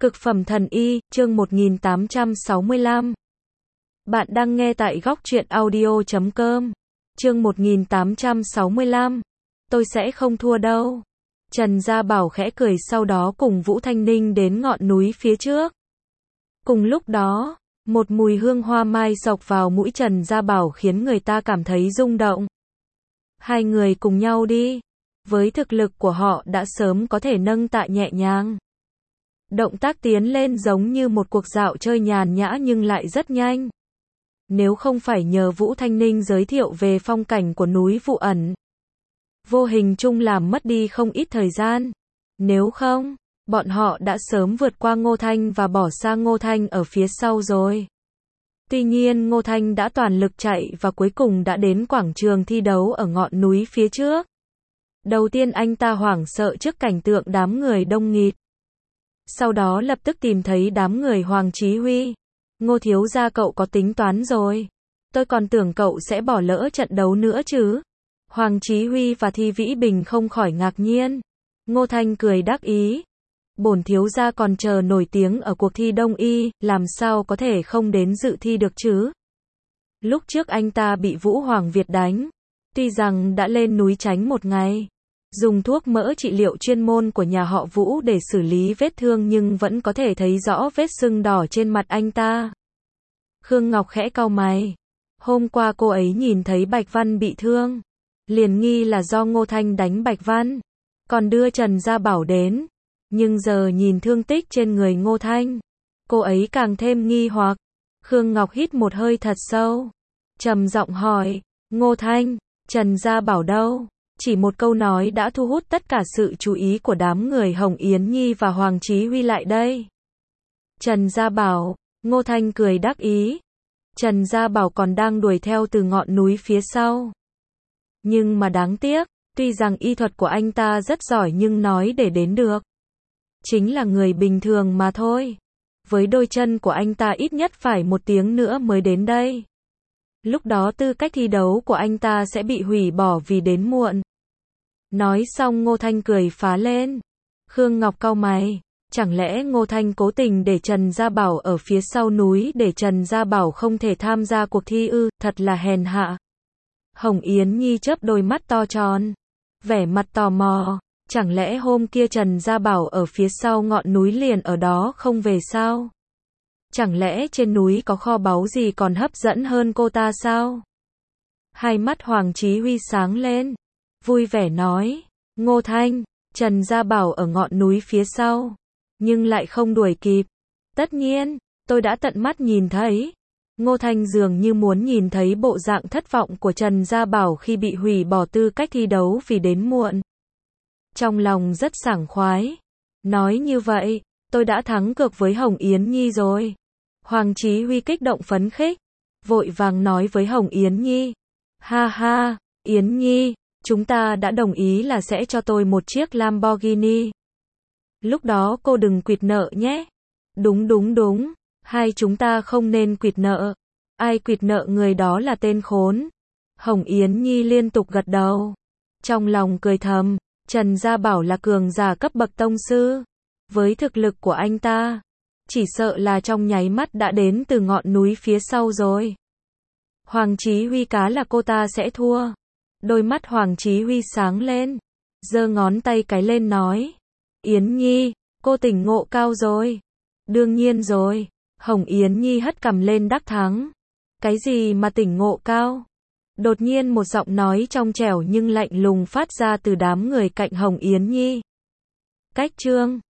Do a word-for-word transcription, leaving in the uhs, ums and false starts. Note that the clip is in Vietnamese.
Cực phẩm thần y, chương một nghìn tám trăm sáu mươi lăm. Bạn đang nghe tại góc truyện audio chấm com. Chương một nghìn tám trăm sáu mươi lăm. Tôi sẽ không thua đâu. Trần Gia Bảo khẽ cười, sau đó cùng Vũ Thanh Ninh đến ngọn núi phía trước. Cùng lúc đó, một mùi hương hoa mai xộc vào mũi Trần Gia Bảo khiến người ta cảm thấy rung động. Hai người cùng nhau đi. Với thực lực của họ đã sớm có thể nâng tạ nhẹ nhàng. Động tác tiến lên giống như một cuộc dạo chơi nhàn nhã nhưng lại rất nhanh. Nếu không phải nhờ Vũ Thanh Ninh giới thiệu về phong cảnh của núi Vụ Ẩn, vô hình chung làm mất đi không ít thời gian. Nếu không, bọn họ đã sớm vượt qua Ngô Thanh và bỏ xa Ngô Thanh ở phía sau rồi. Tuy nhiên Ngô Thanh đã toàn lực chạy và cuối cùng đã đến quảng trường thi đấu ở ngọn núi phía trước. Đầu tiên anh ta hoảng sợ trước cảnh tượng đám người đông nghịt. Sau đó lập tức tìm thấy đám người Hoàng Chí Huy. Ngô thiếu gia, cậu có tính toán rồi. Tôi còn tưởng cậu sẽ bỏ lỡ trận đấu nữa chứ. Hoàng Chí Huy và Thi Vĩ Bình không khỏi ngạc nhiên. Ngô Thanh cười đắc ý. Bổn thiếu gia còn chờ nổi tiếng ở cuộc thi đông y, làm sao có thể không đến dự thi được chứ. Lúc trước anh ta bị Vũ Hoàng Việt đánh. Tuy rằng đã lên núi tránh một ngày, dùng thuốc mỡ trị liệu chuyên môn của nhà họ Vũ để xử lý vết thương, nhưng vẫn có thể thấy rõ vết sưng đỏ trên mặt anh ta. Khương Ngọc khẽ cau mày. Hôm qua cô ấy nhìn thấy Bạch Văn bị thương, liền nghi là do Ngô Thanh đánh Bạch Văn, còn đưa Trần Gia Bảo đến. Nhưng giờ nhìn thương tích trên người Ngô Thanh, cô ấy càng thêm nghi hoặc. Khương Ngọc hít một hơi thật sâu, trầm giọng hỏi, Ngô Thanh, Trần Gia Bảo đâu? Chỉ một câu nói đã thu hút tất cả sự chú ý của đám người Hồng Yến Nhi và Hoàng Chí Huy lại đây. Trần Gia Bảo, Ngô Thanh cười đắc ý. Trần Gia Bảo còn đang đuổi theo từ ngọn núi phía sau. Nhưng mà đáng tiếc, tuy rằng y thuật của anh ta rất giỏi nhưng nói để đến được, chính là người bình thường mà thôi. Với đôi chân của anh ta ít nhất phải một tiếng nữa mới đến đây. Lúc đó tư cách thi đấu của anh ta sẽ bị hủy bỏ vì đến muộn. Nói xong Ngô Thanh cười phá lên. Khương Ngọc cau mày. Chẳng lẽ Ngô Thanh cố tình để Trần Gia Bảo ở phía sau núi để Trần Gia Bảo không thể tham gia cuộc thi ư? Thật là hèn hạ. Hồng Yến Nhi chớp đôi mắt to tròn, vẻ mặt tò mò. Chẳng lẽ hôm kia Trần Gia Bảo ở phía sau ngọn núi liền ở đó không về sao? Chẳng lẽ trên núi có kho báu gì còn hấp dẫn hơn cô ta sao? Hai mắt Hoàng Chí Huy sáng lên, vui vẻ nói, Ngô Thanh, Trần Gia Bảo ở ngọn núi phía sau, nhưng lại không đuổi kịp. Tất nhiên, tôi đã tận mắt nhìn thấy. Ngô Thanh dường như muốn nhìn thấy bộ dạng thất vọng của Trần Gia Bảo khi bị hủy bỏ tư cách thi đấu vì đến muộn. Trong lòng rất sảng khoái. Nói như vậy, tôi đã thắng cược với Hồng Yến Nhi rồi. Hoàng Chí Huy kích động phấn khích, vội vàng nói với Hồng Yến Nhi. Ha ha, Yến Nhi, chúng ta đã đồng ý là sẽ cho tôi một chiếc Lamborghini. Lúc đó cô đừng quỵt nợ nhé. Đúng đúng đúng, hai chúng ta không nên quỵt nợ. Ai quỵt nợ người đó là tên khốn. Hồng Yến Nhi liên tục gật đầu. Trong lòng cười thầm, Trần Gia Bảo là cường giả cấp bậc tông sư. Với thực lực của anh ta, chỉ sợ là trong nháy mắt đã đến từ ngọn núi phía sau rồi. Hoàng Chí Huy cá là cô ta sẽ thua. Đôi mắt Hoàng Chí Huy sáng lên, giơ ngón tay cái lên nói, Yến Nhi, cô tỉnh ngộ cao rồi. Đương nhiên rồi. Hồng Yến Nhi hất cằm lên đắc thắng. Cái gì mà tỉnh ngộ cao? Đột nhiên một giọng nói trong trẻo nhưng lạnh lùng phát ra từ đám người cạnh Hồng Yến Nhi. Cách chương